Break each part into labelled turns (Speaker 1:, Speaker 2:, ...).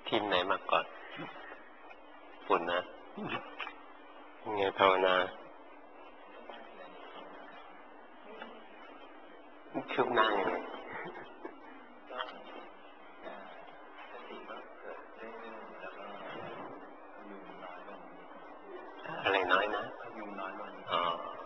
Speaker 1: ทีมไหนมาก่อนปุ่นนะไงภาวนาคืบหน้าอย่างไรอะไรน้อยนะยุงน้อยลงอ๋อ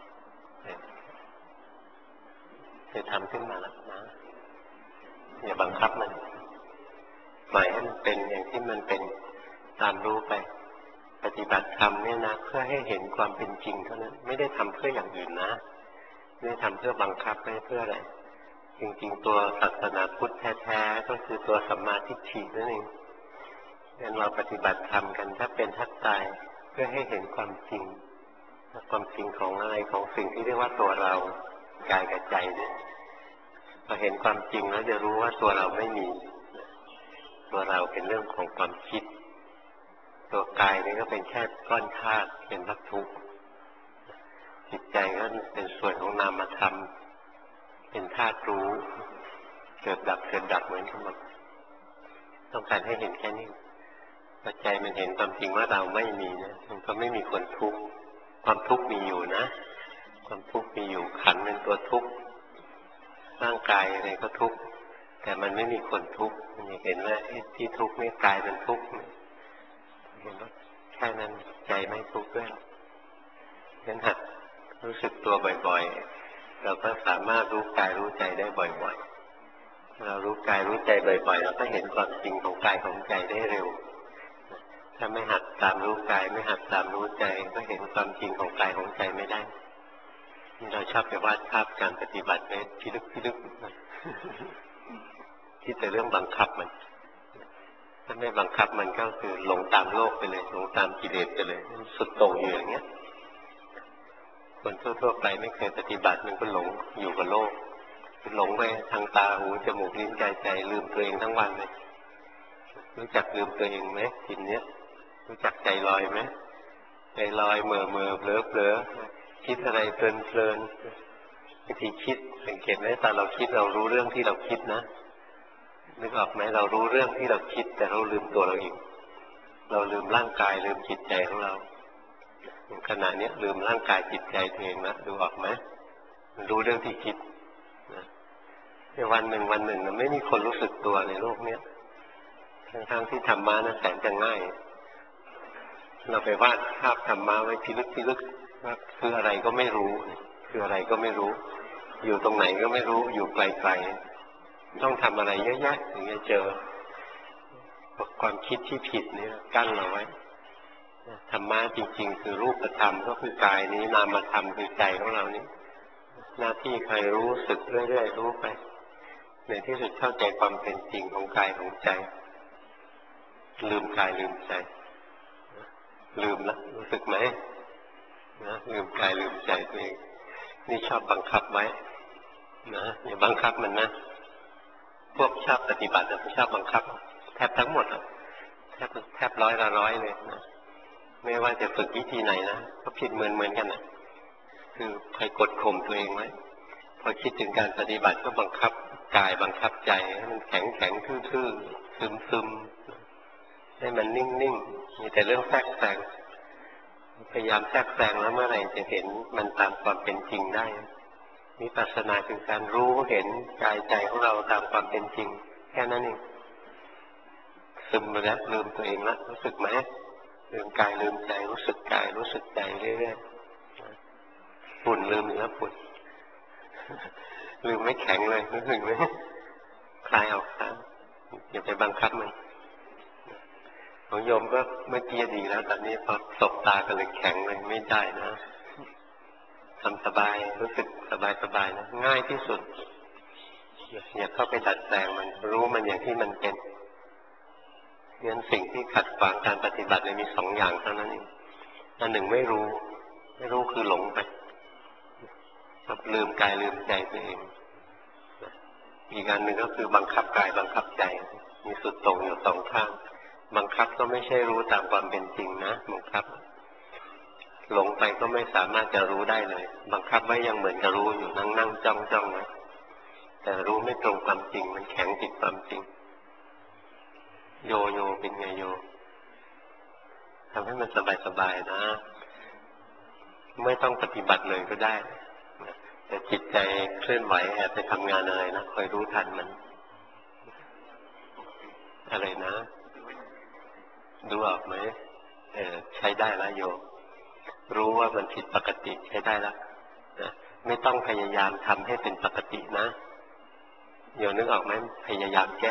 Speaker 1: จะทำขึ้นมาแล้วนะอย่าบังคับมันปล่อยให้มันเป็นอย่างที่มันเป็นตามรู้ไปปฏิบัติธรรมเนี่ยนะเพื่อให้เห็นความเป็นจริงเท่านั้นไม่ได้ทำเพื่ออย่างอื่นนะไม่ได้ทำเพื่อบังคับไม่เพื่ออะไรจริงๆตัวศาสนาพุทธแท้ๆก็คือตัวสัมมาทิฏฐินั่นเองงั้นเราปฏิบัติธรรมกันถ้าเป็นทักตายเพื่อให้เห็นความจริงความจริงของอะไรของสิ่งที่เรียกว่าตัวเรากายกับใจเนี่ยพอเห็นความจริงแล้วจะรู้ว่าตัวเราไม่มีตัวเราเป็นเรื่องของความคิดตัวกายนี่ก็เป็นแค่ก้อนธาตุเป็นวัตถุจิตใจก็เป็นส่วนของนามธรรมเป็นธาตุรู้เกิดดับเกิดดับเหมือนกันหมดต้องการให้เห็นแค่นี้ปัจจัยมันเห็นความจริงว่าเราไม่มีนะมันก็ไม่มีคนทุกข์ความทุกข์มีอยู่นะความทุกข์มีอยู่ขันธ์เป็นตัวทุกข์ร่างกายอะไรก็ทุกข์แต่มันไม่มีคนทุกข์มันเห็นว่าที่ทุกข์นี่กายเป็นทุกข์เห็นว่าแค่นั้นใจไม่ทุกข์ด้วยงั้นหัดรู้สึกตัวบ่อยๆเราก็สามารถรู้กายรู้ใจได้บ่อยๆเรารู้กายรู้ใจบ่อยๆเราก็เห็นความจริงของกายของใจได้เร็วถ้าไม่หัดตามรู้กายไม่หัดตามรู้ใจก็เห็นความจริงของกายของใจไม่ได้นี่เราชอบไปวาดภาพการปฏิบัติไปพิลึกคิดแต่เรื่องบังคับมันถ้าไม่บังคับมันก็คือหลงตามโลกไปเลยหลงตามกิเลสไปเลยสุดโต่งอยู่อย่างเงี้ยคนทั่วๆไปไม่เคยปฏิบัติมันก็หลงอยู่กับโลกหลงไปทางตาหูจมูกลิ้นกายใจลืมตัวเองทั้งวันเลยรู้จักลืมตัวเองไหมทีเนี้ยรู้จักใจลอยไหมใจลอยเมื่อเผลอคิดอะไรเพลินบางทีคิดสังเกตไหมตอนเราคิดเรารู้เรื่องที่เราคิดนะนึกออกไหมเรารู้เรื่องที่เราคิดแต่เราลืมตัวเราเองเราลืมร่างกายลืมจิตใจของเราขณะนี้ลืมร่างกายจิตใจตัวเองนะดูออกไหมรู้เรื่องที่คิดนะในวันหนึ่งไม่มีคนรู้สึกตัวในโลกเนี้ยทั้งที่ธรรมะนะแสนจะง่ายเราไปวาดภาพธรรมะไว้พิลึกว่าคืออะไรก็ไม่รู้คืออะไรก็ไม่รู้อยู่ตรงไหนก็ไม่รู้อยู่ไกลๆต้องทำอะไรเยอะแยะถึงจะเจอความคิดที่ผิดนี่กั้นเราไว้ธรรมะจริงๆคือรูปธรรมก็คือกายนี้นามธรรมคือใจของเรานี่หน้าที่ใครรู้สึกเรื่อยๆรู้ไปในที่สุดเข้าใจความเป็นจริงของกายของใจลืมกายลืมใจลืมละรู้สึกไหมนะลืมกายลืมใจตัวเองนี่ชอบบังคับไว้นะอย่าบังคับมันนะพวกชอบปฏิบัติแต่ไม่ชอบบังคับแทบทั้งหมดแทบร้อยละร้อยเลยนะไม่ว่าจะฝึกวิธีไหนนะก็ผิดเหมือนกันนะคือใครกดข่มตัวเองไว้พอคิดถึงการปฏิบัติก็บังคับกายบังคับใจให้มันแข็งทื่อๆซึมให้มันนิ่งๆมีแต่เรื่องแทรกแซงพยายามแทรกแซงแล้วเมื่อไหร่จะเห็นมันตามความเป็นจริงได้วิปัสสนาคือการรู้เห็นกายใจของเราตามความเป็นจริงแค่นั้นเองซึมไปแล้วลืมตัวเองแล้วรู้สึกไหมลืมกายลืมใจรู้สึกกายรู้สึกใจเรื่อยๆฝุ่นลืมอีกแล้วฝุ่นลืมไม่แข็งเลยรู้สึกไหมคลายออกซะอย่าไปบังคับมันของโยมก็เมื่อกี้ดีแล้วตอนนี้พอสบตากันเลยแข็งเลยไม่ได้นะทำสบายรู้สึกสบายนะง่ายที่สุดอย่าเข้าไปดัดแปลงมันรู้มันอย่างที่มันเป็นงั้นสิ่งที่ขัดขวางการปฏิบัติมีสองอย่างเท่านั้นเองอันหนึ่งไม่รู้คือหลงไปลืมกายลืมใจตัวเองอีกอันหนึ่งก็คือบังคับกายบังคับใจมีสุดตรงอยู่สองข้างบังคับก็ไม่ใช่รู้ตามความเป็นจริงนะบังคับหลงไปก็ไม่สามารถจะรู้ได้เลยบังคับไว้ยังเหมือนจะรู้อยู่นั่งจ้องไว้แต่รู้ไม่ตรงความจริงมันแข็งผิดความจริงโยเป็นไงโยทำให้มันสบายๆนะไม่ต้องปฏิบัติเลยก็ได้แต่จิตใจเคลื่อนไหวแอบไปทำงานอะไรนะคอยรู้ทันมันอะไรนะดูออกไหมใช้ได้แล้วโยรู้ว่ามันผิดปกติใช้ได้แล้วนะไม่ต้องพยายามทำให้เป็นปกตินะโยนึกออกไหมพยายามแก้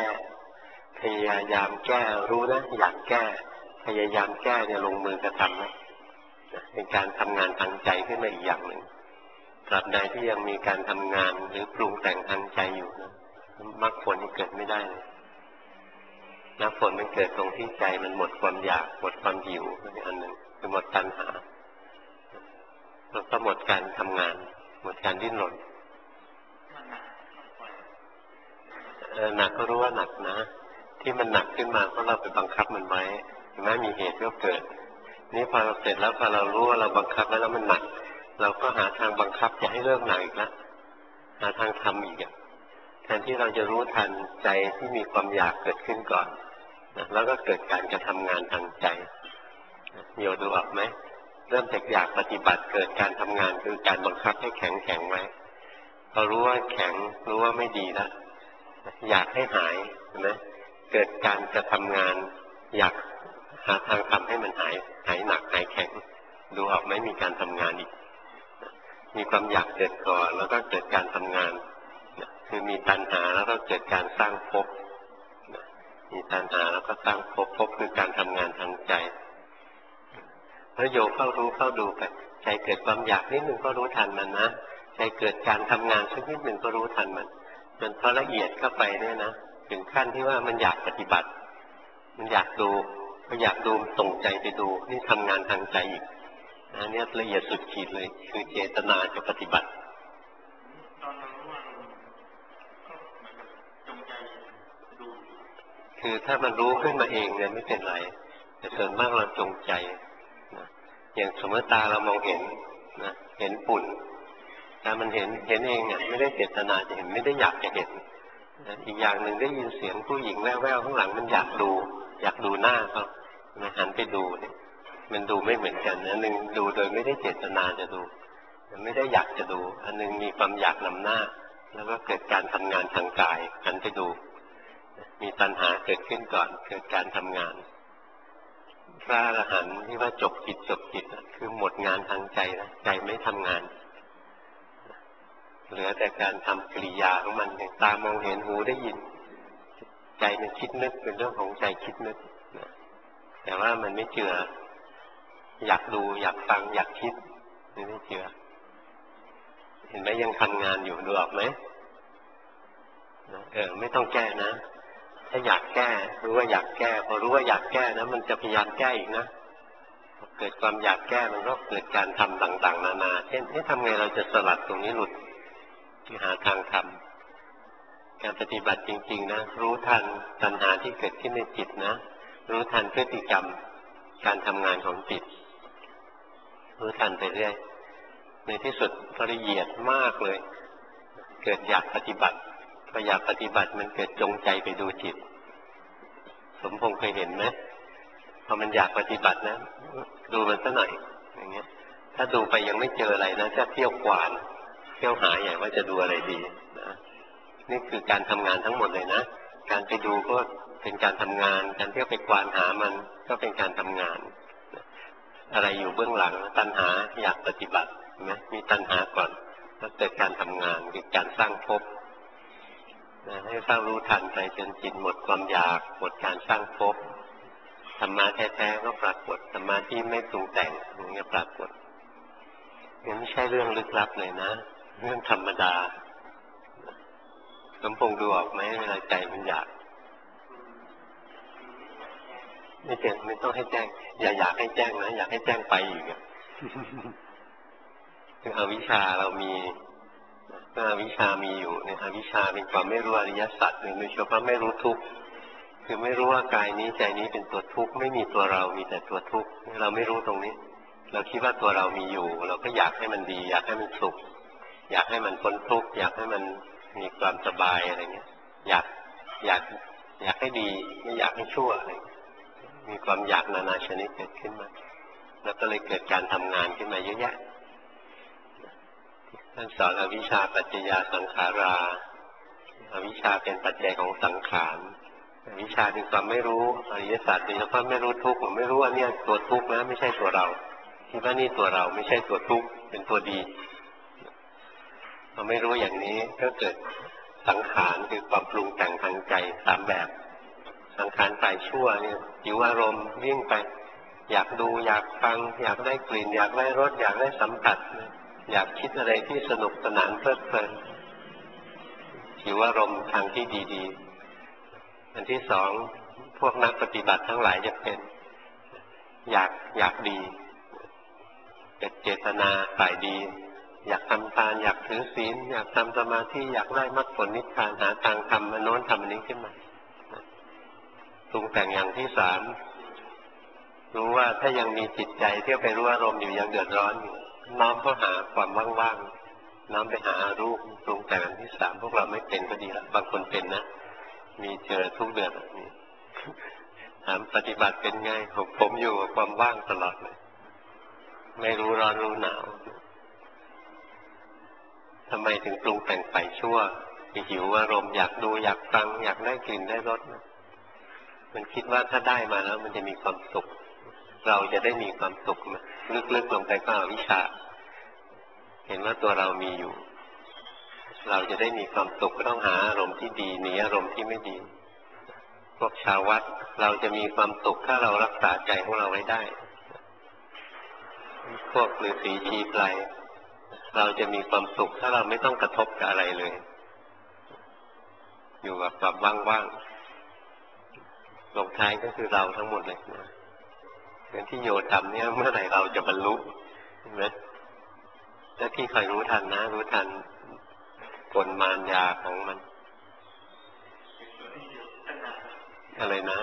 Speaker 1: รู้นะอยากแก้พยายามแก้เนี่ยลงมือกระทำนะเป็นการทำงานทางใจขึ้นมาอีกอย่างหนึ่งตราบใดที่ยังมีการทำงานหรือปรุงแต่งทางใจอยู่นะมรรคผลนี่เกิดไม่ได้เลยมรรคผลมันเกิดตรงที่ใจมันหมดความอยากหมดความหิวนี่อันหนึ่งคือหมดตัณหาแล้วก็หมดการทำงานหมดการดิ้นรนหนักก็รู้ว่าหนักนะที่มันหนักขึ้นมาเพราะเราไปบังคับมันไว้เห็นไหมมีเหตุก็เกิดนี่พอเราเสร็จแล้วพอเรารู้ว่าเราบังคับแล้วมันหนักเราก็หาทางบังคับจะให้เลิกหนักอีกแล้วหาทางทำอีกแทนที่เราจะรู้ทันใจที่มีความอยากเกิดขึ้นก่อนแล้วก็เกิดการกระทำงานทางใจโยดูออกไหมเริ่มจากอยากปฏิบัติเกิดการทำงานคือการบังคับให้แข็งไว้พอรู้ว่าแข็งรู้ว่าไม่ดีแล้วอยากให้หายเห็นไหมเกิดการกระทำงานอยากหาทางทำให้มันหายหนักหายแข็งดูออกไหมมีการทำงานอีกมีความอยากเกิดก่อนแล้วก็เกิดการทำงานคือมีตัณหาแล้วก็เกิดการสร้างภพมีตัณหาแล้วก็สร้างภพคือการทำงานทางใจแล้วโยเข้ารู้เข้าดูไปใจเกิดความอยากนิดหนึ่งก็รู้ทันมันนะใจเกิดการทำงานสักนิดหนึ่งก็รู้ทันมันจนพอละเอียดเข้าไปเนี่ยนะถึงขั้นที่ว่ามันอยากปฏิบัติมันอยากดูพออยากดูตรงใจไปดูนี่ทำงานทางใจอีกนะเนี่ยละเอียดสุดขีดเลยคือเจตนาจะปฏิบัติคือถ้ามันรู้ขึ้นมาเองเนี่ยไม่เป็นไรแต่ส่วนมากเราจงใจนะอย่างสมมติตาเรามองเห็นนะเห็นฝุ่นถ้ามันเห็นเองเนี่ยไม่ได้เจตนาจะเห็นไม่ได้อยากจะเห็นนะอีกอย่างหนึ่งได้ยินเสียงผู้หญิงแว่วๆข้างหลังมันอยากดูหน้าเขามันหันไปดูเนี่ยมันดูไม่เหมือนกันอันหนึ่งดูโดยไม่ได้เจตนาจะดูไม่ได้อยากจะดูอันหนึ่งมีความอยากนำหน้าแล้วก็เกิดการทำงานทางกายหันไปดูมีตัณหาเกิดขึ้นก่อนเกิดการทำงานพระอรหันต์ที่ว่าจบจิตคือหมดงานทางใจนะใจไม่ทำงานเหลือแต่การทำกิริยาของมันอย่างตามองเห็นหูได้ยินใจมันคิดนึกเป็นเรื่องของใจคิดนึกแต่ว่ามันไม่เจืออยากดูอยากฟังอยากคิดไม่เจือเห็นไหมยังทำงานอยู่ดูออกไหมไม่ต้องแก้นะถ้าอยากแก้รู้ว่าอยากแก้พอรู้ว่าอยากแก้นะมันจะพยายามแก้อีกนะเกิดความอยากแก้มันก็เกิดการทำต่างๆนานาเช่นทำไงเราจะสลัดตรงนี้หลุดหาทางทำการปฏิบัติจริงๆนะรู้ทันตัณหาที่เกิดขึ้นในจิตนะรู้ทันพฤติกรรมการทำงานของจิตรู้ทันไปเรื่อยในที่สุดละเอียดมากเลยเกิดอยากปฏิบัติพออยากปฏิบัติมันเกิดจงใจไปดูจิตสมพงษ์เคยเห็นไหมพอมันอยากปฏิบัตินะดูมันซะหน่อยอย่างเงี้ยถ้าดูไปยังไม่เจออะไรนะจะเที่ยวกวาดเที่ยวหาอย่างว่าจะดูอะไรดีนะนี่คือการทำงานทั้งหมดเลยนะการไปดูก็เป็นการทำงานการเที่ยวไปกวาดหามันก็เป็นการทำงานอะไรอยู่เบื้องหลังตัณหาอยากปฏิบัตินะมีตัณหาก่อนแล้วเกิดการทำงานคือการสร้างภพให้เฝ้ารู้ทันไปจนจิตหมดความอยากหมดการสร้างภพธรรมะแท้ๆก็ปรากฏธรรมะที่ไม่ปรุงแต่งอย่างนี้ปรากฏนี่ไม่ใช่เรื่องลึกลับเลยนะเรื่องธรรมดาสมพงษ์ดูออกไหมเวลาใจมันอยากไม่เจ็บไม่ต้องให้แจ้งอย่าอยากให้แจ้งนะอยากให้แจ้งไปอีกคืออวิชชาเรามีอวิชชามีอยู่เนี่ยอวิชชาเป็นความไม่รู้อริยสัจหรือโดยเฉพาะไม่รู้ทุกข์คือไม่รู้ว่ากายนี้ใจนี้เป็นตัวทุกข์ไม่มีตัวเรามีแต่ตัวทุกข์เราไม่รู้ตรงนี้เราคิดว่าตัวเรามีอยู่เราก็อยากให้มันดีอยากให้มันสุขอยากให้มันพ้นทุกข์อยากให้มันมีความสบายอะไรเงี้ยอยากอยากให้ดีไม่อยากให้ชั่วอะไรมีความอยากนานาชนิดเกิดขึ้นมาแล้วก็เลยเกิดการทำงานขึ้นมาเยอะแยะท่านสอนอวิชชาปัจจยาสังขาราอวิชชาเป็นปัจจัยของสังขารอวิชชาคือความไม่รู้อริยสัจโดยเฉพาะไม่รู้ทุกข์ผมไม่รู้ว่าเนี่ยตัวทุกข์นะไม่ใช่ตัวเราคิดว่านี่ตัวเราไม่ใช่ตัวทุกข์เป็นตัวดีเราไม่รู้อย่างนี้ก็เกิดสังขารคือความปรุงแต่งทางใจสามแบบสังขารฝ่ายชั่วเนี่ยหิวอารมณ์วิ่งไปอยากดูอยากฟังอยากได้กลิ่นอยากได้รสอยากได้สัมผัสอยากคิดอะไรที่สนุกสนานเพลิดเพลินหิวอารมณ์ทางที่ดีๆอันที่สองพวกนักปฏิบัติทั้งหลายจะเป็นอยากดีเจตนาฝ่ายดีอยากทำทานอยากถือศีลอยากทำสมาธิอยากได้มรรคผลนิพพานหาทางทำอันโน้นทำอันนี้ขึ้นมาปรุงแต่งอย่างที่สามรู้ว่าถ้ายังมีจิตใจที่ไปรู้อารมณ์อยู่ยังเดือดร้อนอยู่น้อมเข้าหาความว่างๆน้อมไปหารูปปรุงแต่งอันที่สามพวกเราไม่เป็นก็ดีละบางคนเป็นนะมีเจอทุกเดือนถามปฏิบัติเป็นไงผมอยู่กับความว่างตลอดเลยไม่รู้ร้อนรู้หนาวทำไมถึงปรุงแต่งฝ่ายชั่วหิวอารมณ์อยากดูอยากฟังอยากได้กลิ่นได้รสมันคิดว่าถ้าได้มาแล้วมันจะมีความสุขเราจะได้มีความสุขลึกๆลงไปก็อวิชชาเห็นว่าตัวเรามีอยู่เราจะได้มีความสุขก็ต้องหาอารมณ์ที่ดีหนีอารมณ์ที่ไม่ดีพวกชาววัดเราจะมีความสุขถ้าเรารักษาใจของเราไว้ได้พวกฤาษีชีไพรเราจะมีความสุขถ้าเราไม่ต้องกระทบกับอะไรเลยอยู่กับความว่างๆลงท้ายก็คือเราทั้งหมดเลยนะอย่างที่โยทำเนี่ยเมื่อไหร่เราจะบรรลุเห็นไหมและที่คอยรู้ทันนะรู้ทันกลมารยาของมันอะไรนะ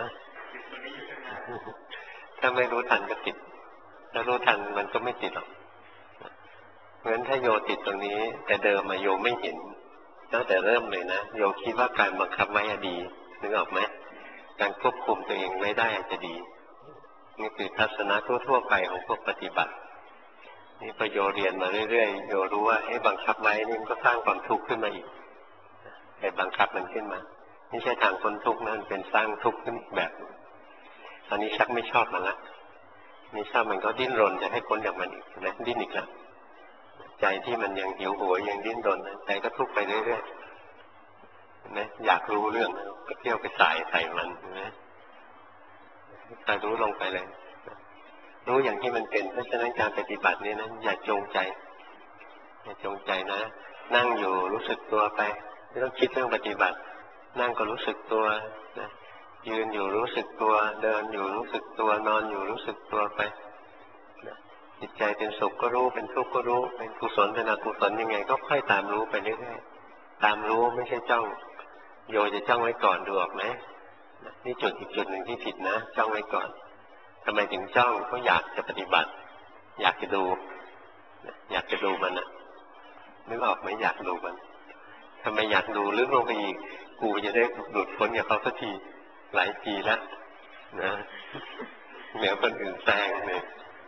Speaker 1: ถ้าไม่รู้ทันก็ติดถ้ารู้ทันมันก็ไม่ติดหรอกเพราะฉะนั้นถ้าโยติดตรงนี้แต่เดิมมาโยไม่เห็นตั้งแต่เริ่มเลยนะโยคิดว่าการบังคับไว้ดีนึกออกไหมการควบคุมตัวเองไว้ได้จะดีนี่คือทัศนะทั่วๆไปของพวกปฏิบัตินี่พอโยเรียนมาเรื่อยๆโยรู้ว่าให้บังคับไว้นี่มันก็สร้างความทุกข์ขึ้นมาอีกให้บังคับมันขึ้นมาไม่ใช่ทางพ้นทุกข์นั่นเป็นสร้างทุกข์ขึ้นอีกแบบตอนนี้ชักไม่ชอบมันละไม่ชอบมันก็ดิ้นรนจะให้พ้นจากมันอีกนะดิ้นอีกแล้วใจที่มันยังหิวโหยยังดิ้นรนใจก็ทุกข์ไปเรื่อยๆนะอยากรู้เรื่องก็เที่ยวไปใส่มันนะถ้ารู้ลงไปเลยรู้อย่างที่มันเป็นเพราะฉะนั้นการปฏิบัตินี้นะอย่าจงใจนะนั่งอยู่รู้สึกตัวไปไม่ต้องคิดเรื่องปฏิบัตินั่งก็รู้สึกตัวนะยืนอยู่รู้สึกตัวเดินอยู่รู้สึกตัวนอนอยู่รู้สึกตัวไปนะจิตใจเป็นสุขก็รู้เป็นทุกข์ก็รู้เป็นกุศลเป็นอกุศลยังไงก็ค่อยตามรู้ไปเรื่อยๆตามรู้ไม่ใช่จ้องโยจะจ้องไว้ก่อนดูออกไหมนี่จุดอีกจุดหนึ่งที่ผิดนะจ้องไว้ก่อนทำไมถึงจ้องเพราะอยากจะปฏิบัติอยากจะดูมันนะนึกออกไหมอยากดูมันทำไมอยากดูลึกลงไปอีกกูจะได้หลุดพ้นจากเขาสักทีหลายปีแล้วนะเหนือคนอื่นแซงเลย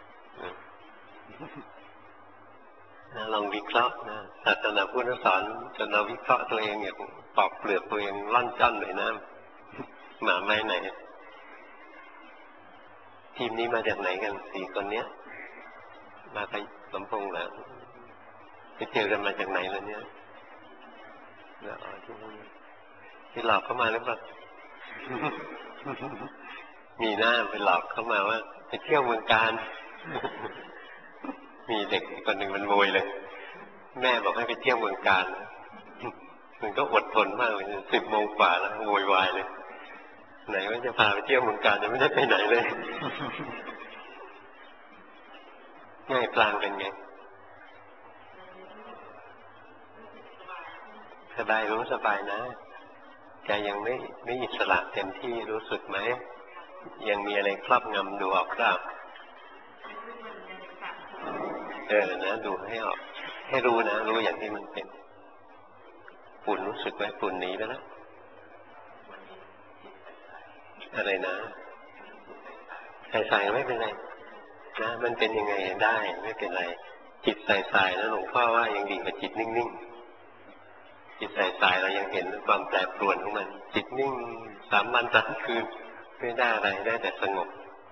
Speaker 1: ลองวิเคราะห์นะศาสนาพุทธสอนจนเราวิเคราะห์ตัวเองอย่างปอกเปลือกตัวเองร่อนจ้อนเลยนะหมาไม้ไหนทีมนี้มาจากไหนกัน4 คนเนี้ยมาไปสมพงษ์แล้วไปเจอกันมาจากไหนแล้วเนี่ยที่หลอกเข้ามาหรือเปล่า มีหน้าไปหลอกเข้ามาว่าไปเที่ยวเมืองการ มีเด็กคนหนึ่งมันโวยเลยแม่บอกให้ไปเที่ยวเมืองการมันก็อดทนมากเลย10 โมงกว่าแล้วโวยวายเลยไหนว่าจะพาไปเที่ยวเมืองการจะไม่ได้ไปไหนเลยง่ายกลางเป็นไงสบายรู้สบายนะใจยังไม่อิสระเต็มที่รู้สึกไหมยังมีอะไรครอบงำดูออกครับนะดูให้ออกให้รู้นะรู้อย่างที่มันเป็นฝุ่นรู้สึกไหมฝุ่นหนีไปแล้วอะไรนะใส่ไม่เป็นไรนะมันเป็นยังไงได้ไม่เป็นไรจิตใส่แล้วหลวงพ่อว่ายังดีกว่าจิตนิ่งๆจิตใส่เรายังเห็นความแปรปรวนของมันจิตนิ่ง3 วัน 3 คืนไม่ได้อะไรได้แต่สงบ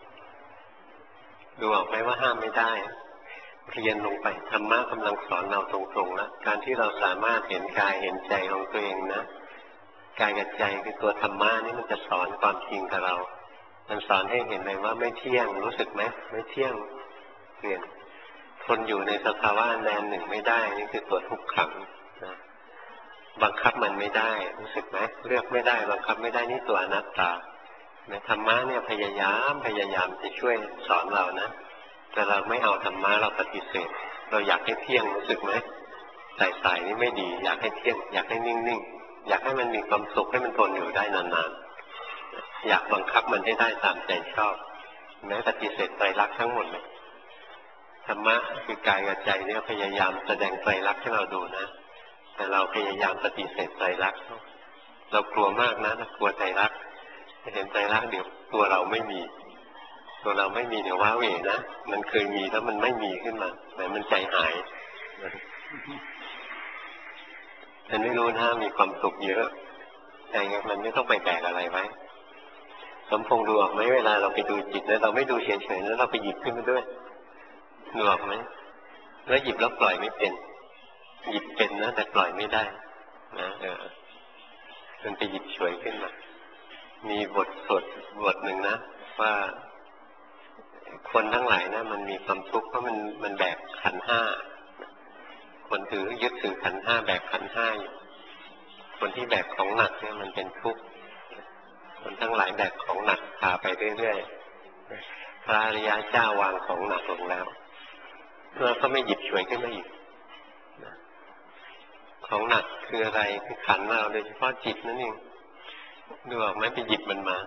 Speaker 1: ดูออกไหมว่าห้ามไม่ได้เรียนลงไปธรรมะกำลังสอนเราตรงๆแล้วการที่เราสามารถเห็นกายเห็นใจของตัวเองนะกายกับใจคือตัวธรรมะนี่มันจะสอนความจริงกับเรามันสอนให้เห็นเลยว่าไม่เที่ยงรู้สึกไหมไม่เที่ยงเปลี่ยนทนอยู่ในสภาวะแดนหนึ่งไม่ได้นี่คือตัวทุกขังนะบังคับมันไม่ได้รู้สึกไหมเลือกไม่ได้บังคับไม่ได้นี่ตัวอนัตตาในธรรมะเนี่ยพยายามจะช่วยสอนเรานะแต่เราไม่เอาธรรมะเราปฏิเสธเราอยากให้เที่ยงรู้สึกไหมใส่นี่ไม่ดีอยากให้เที่ยงอยากให้นิ่งๆอยากให้มันมีความสุขให้มันทนอยู่ได้นานๆอยากบังคับมันให้ได้ตามใจชอบแม้ปฏิเสธไตรลักษณ์ทั้งหมดเลยธรรมะคือกายกับใจเนี่ยพยายามแสดงไตรลักษณ์ให้เราดูนะแต่เราพยายามปฏิเสธไตรลักษณ์เรากลัวมากนะกลัวไตรลักษณ์เห็นไตรลักษณ์เดี๋ยวตัวเราไม่มีเดี๋ยวว้าเหวนะมันเคยมีแล้วมันไม่มีขึ้นมาแต่มันใจหายมันไม่รู้นะมีความสุขเยอะแต่มันไม่ต้องไปแบกอะไรไว้สมพงษ์ดูออกไหมเวลาเราไปดูจิตแล้วเราไม่ดูเฉยๆแล้วเราไปหยิบขึ้นมาด้วยดูออกไหมแล้วหยิบแล้วปล่อยไม่เป็นหยิบเป็นนะแต่ปล่อยไม่ได้นะมันไปหยิบฉวยขึ้นมามีบทสวดบทหนึ่งนะว่าคนทั้งหลายนะมันมีความทุกข์เพราะมันแบกขันธ์ห้าคนยึดถือขันธ์ห้าแบกขันธ์ห้าอยู่คนที่แบกของหนักเนี่ยมันเป็นทุกข์คนทั้งหลายแบกของหนักพาไปเรื่อยๆพระอริยเจ้าวางของหนักลงแล้วเราก็ไม่หยิบฉวยขึ้นมาอีกของหนักคืออะไรคือขันธ์เราโดยเฉพาะจิตนั่นเองดูออกไหมไปหยิบมันมา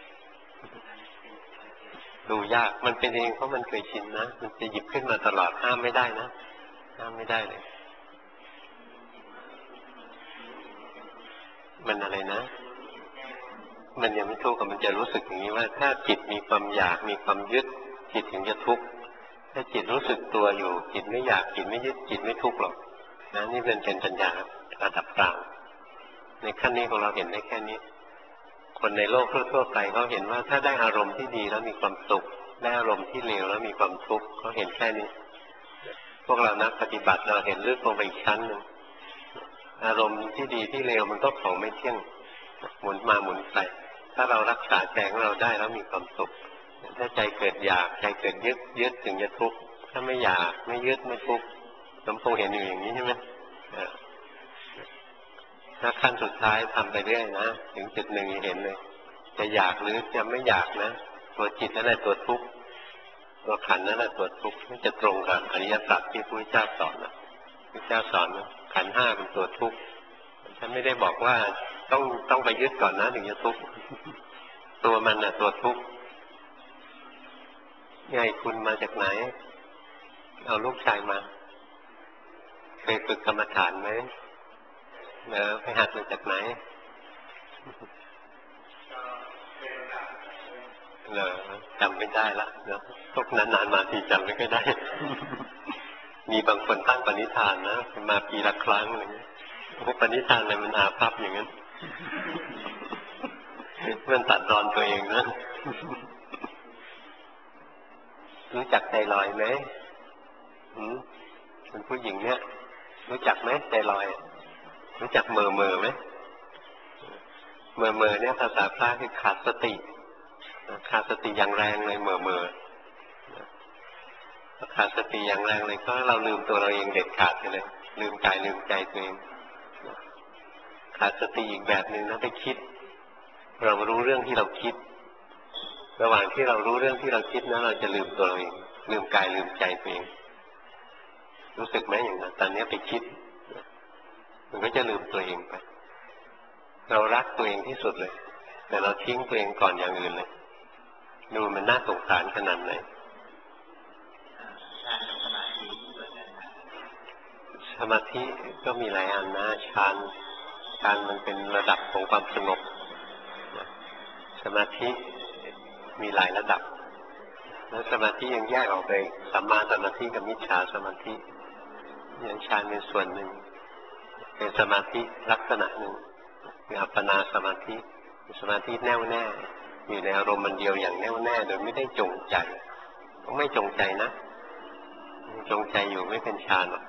Speaker 1: ดูยากมันเป็นเองเพราะมันเคยชินนะมันจะหยิบขึ้นมาตลอดห้ามไม่ได้นะห้ามไม่ได้เลยมันอะไรนะมันยังไม่ทุกข์มันจะรู้สึกอย่างนี้ว่าถ้าจิตมีความอยากมีความยึดจิตถึงจะทุกข์ถ้าจิตรู้สึกตัวอยู่จิตไม่อยากจิตไม่ยึดจิตไม่ทุกข์หรอกนะนี่เป็นปัญญาระดับกลางในขั้นนี้ของเราเห็นได้แค่นี้คนในโลกทั่วไปเขาเห็นว่าถ้าได้อารมณ์ที่ดีแล้วมีความสุขได้อารมณ์ที่เลวแล้วมีความทุกข์เขาเห็นแค่นี้พวกเรานักปฏิบัติเราเห็นลึกลงไปอีกชั้นหนึ่งอารมณ์ที่ดีที่เลวมันก็ของไม่เที่ยงหมุนมาหมุนไปถ้าเรารักษาใจของเราได้แล้วมีความสุขถ้าใจเกิดอยากใจเกิดยึดถึงจะทุกข์ถ้าไม่อยากไม่ยึดไม่ทุกข์สมพงษ์เห็นอยู่อย่างนี้ใช่ไหมถ้าขั้นสุดท้ายทำไปเรื่อยนะถึงจุดหนึ่งเห็นเลยจะอยากหรือจะไม่อยากนะตัวจิตนั่นแหละตัวทุกข์ตัวขันธ์นั่นแหละตัวทุกข์มันจะตรงกับอริยสัจที่พระพุทธเจ้าสอนนะพระพุทธเจ้าสอนนะขันธ์ห้าเป็นตัวทุกข์ท่านไม่ได้บอกว่าต้องไปยึดก่อนนะถึงจะทุกข์ตัวมันน่ะตัวทุกข์ไงคุณมาจากไหนเอาลูกชายมาเคยฝึกกรรมฐานไหมไปหัดมาจากไหนจำไม่ได้ละเนาะพวกนานๆมาทีจำไม่ค่อยได้ มีบางคนตั้งปณิธานนะมาปีละครั้งอะไรเงี้ยพวกปณิธานอะไรมันอาภัพอย่างนั้นมันตัดรอนตัวเองนะรู้จักใจลอยไหมเป็นผู้หญิงเนี่ยรู้จักไหมใจลอยรู้จักเมอไหมเมอเนี่ยภาษาพระคือขาดสติอย่างแรงเลยเมอขาดสติอย่างแรงเลยก็เราลืมตัวเราเองเด็ดขาดไปเลยลืมกายลืมใจตัวเองขาดสติอีกแบบหนึ่งนะไปคิดเรารู้เรื่องที่เราคิดระหว่างที่เรารู้เรื่องที่เราคิดนะเราจะลืมตัวเราเองลืมกายลืมใจตัวเองรู้สึกไหมอย่างนั้นตอนนี้ไปคิดมันก็จะลืมตัวเองไปเรารักตัวเองที่สุดเลยแต่เราทิ้งตัวเองก่อนอย่างอื่นเลยดูมันน่าสงสารขนาดไหนสมาธิก็มีหลายอันนะฌานมันเป็นระดับของความสงบสมาธิมีหลายระดับแล้วสมาธิยังแยกออกไปสัมมาสมาธิกับมิจฉาสมาธิอย่างฌานเป็นส่วนหนึ่งเป็นสมาธิลักษณะหนึ่งคืออัปปนาสมาธิสมาธิแน่วแน่อยู่ในอารมณ์มันเดียวอย่างแน่วแน่โดยไม่ได้จงใจต้องไม่จงใจนะจงใจอยู่ไม่เป็นฌานหรอก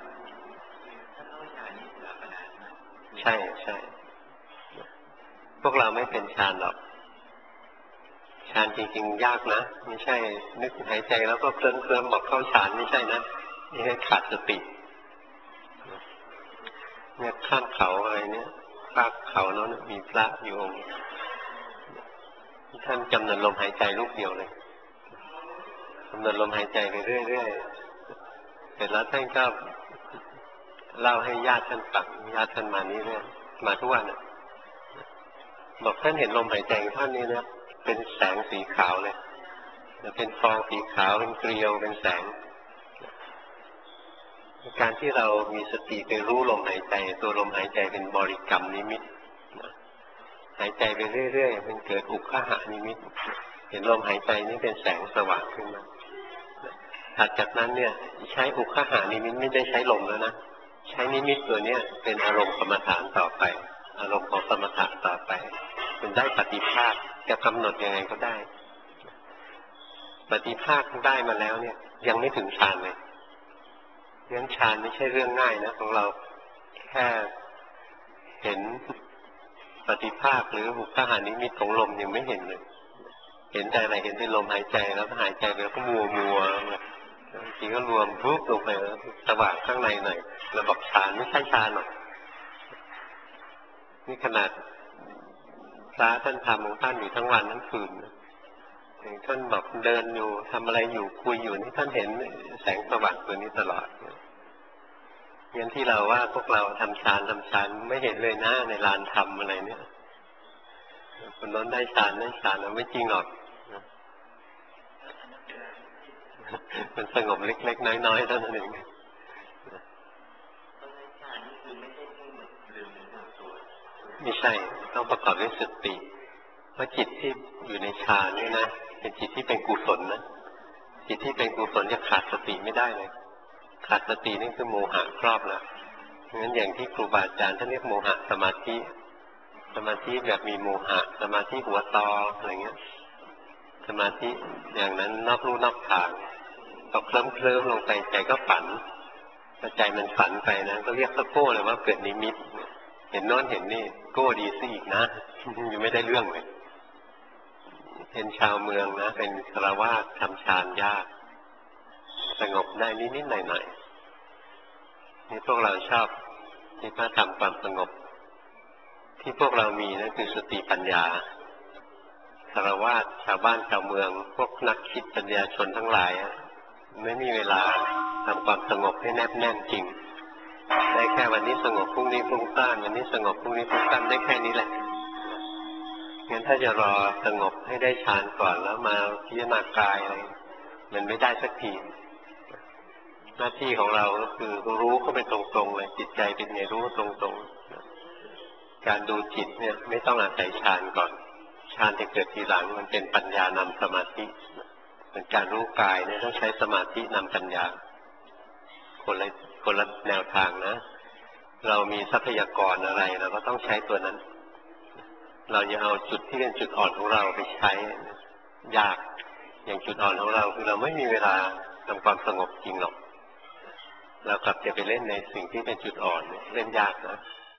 Speaker 1: ใช่ใช่พวกเราไม่เป็นฌานหรอกฌานจริงๆยากนะไม่ใช่นึกหายใจแล้วก็เคลิ้มบอกเข้าฌานไม่ใช่นะนี่ให้ขาดสติเนี่ยข้ามเขาอะไรเนี่ยภาคเขาแล้วมีพระอยู่องค์ท่านกำหนดลมหายใจลูกเดียวเลยกำหนดลมหายใจไปเรื่อยๆเสร็จแล้วท่านก็เล่าให้ญาติท่านฟังญาติท่านมานี่เรื่อยมาทุกวันบอกท่านเห็นลมหายใจของท่านนี่นะเป็นแสงสีขาวเลยเป็นฟองสีขาวเป็นเกลียวเป็นแสงการที่เรามีสติไปรู้ลมหายใจตัวลมหายใจเป็นบริกรรมนิมิตหายใจไปเรื่อยๆมันเกิดอุคหะนิมิตเห็นลมหายใจนี่เป็นแสงสว่างขึ้นมาถัดจากนั้นเนี่ยใช้อุคหะนิมิตไม่ได้ใช้ลมแล้วนะใช้นิมิตตัวเนี้ยเป็นอารมณ์กรรมฐานต่อไปอารมณ์ของสมถะต่อไปมันได้ปฏิภาคจะกำหนดยังไงก็ได้ปฏิภาคได้มาแล้วเนี่ยยังไม่ถึงฌานเลยเรื่องฌานไม่ใช่เรื่องง่ายนะของเราแค่เห็นปฏิภาคหรืออุคหานิมิตของลมยังไม่เห็นเลยเห็นแต่อะไรเห็นเป็นลมหายใจแล้วหายใจไปแล้วก็มัวบางทีก็รวมปุ๊บลงไปแล้วสว่างข้างในหน่อยเราบอกฌานไม่ใช่ฌานหรอกนี่ขนาดพระท่านทำของท่านอยู่ทั้งวันทั้งคืนท่านบอกเดินอยู่ทำอะไรอยู่คุยอยู่นี่ท่านเห็นแสงสว่างตัวนี้ตลอดงั้นที่เราว่าพวกเราทำฌานไม่เห็นเลยนะในลานธรรมอะไรเนี่ยคนนั้นได้ฌานไม่จริงหรอกมันสงบเล็กๆน้อยๆเท่านั้นเองไม่ใช่ต้องประกอบด้วยสติเพราะจิตที่อยู่ในฌานนี่นะเป็นจิตที่เป็นกุศลนะจิตที่เป็นกุศลจะขาดสติไม่ได้เลยขาดสตินี่คือโมหะครอบแล้วงั้นอย่างที่ครูบาอาจารย์ท่านเรียกโมหะสมาธิแบบมีโมหะสมาธิหัวตออะไรเงี้ยสมาธิอย่างนั้นนอกลู่นอกทางพอเคลิ้มลงไปใจก็ฝันพอใจมันฝันไปนะก็เรียกตะโก้เลยว่าเกิดนิมิตเห็นโน้นเห็นนี่โก้ดีซะอีกนะยังไม่ได้เรื่องเลยเป็นชาวเมืองนะเป็นฆราวาสทำฌานยากสงบได้นิดๆหน่อยๆนี่พวกเราชอบที่มาทำความสงบที่พวกเรามีนั่นคือสติปัญญาฆราวาสชาวบ้านชาวเมืองพวกนักคิดปัญญาชนทั้งหลายไม่มีเวลาทำความสงบให้แนบแน่นจริงได้แค่วันนี้สงบพรุ่งนี้ฟุ้งซ่านวันนี้สงบพรุ่งนี้ฟุ้งซ่านได้แค่นี้แหละงั้นถ้าจะรอสงบให้ได้ฌานก่อนแล้วมาพิจารณากายอะไรมันไม่ได้สักทีหน้าที่ของเราก็คือรู้เข้าไปตรงๆเลยจิตใจเป็นไงรู้ตรงๆการดูจิตเนี่ยไม่ต้องอาศัยฌานก่อนฌานจะเกิดทีหลังมันเป็นปัญญานำสมาธิเป็นการรู้กายเนี่ยต้องใช้สมาธินำปัญญาคนละแนวทางนะเรามีทรัพยากรอะไรเราก็ต้องใช้ตัวนั้นเราจะเอาจุดที่เป็นจุดอ่อนของเราไปใช้ยากอย่างจุดอ่อนของเราคือเราไม่มีเวลาทำความสงบจริงหรอกเรากลับจะไปเล่นในสิ่งที่เป็นจุดอ่อนเล่นยากนะ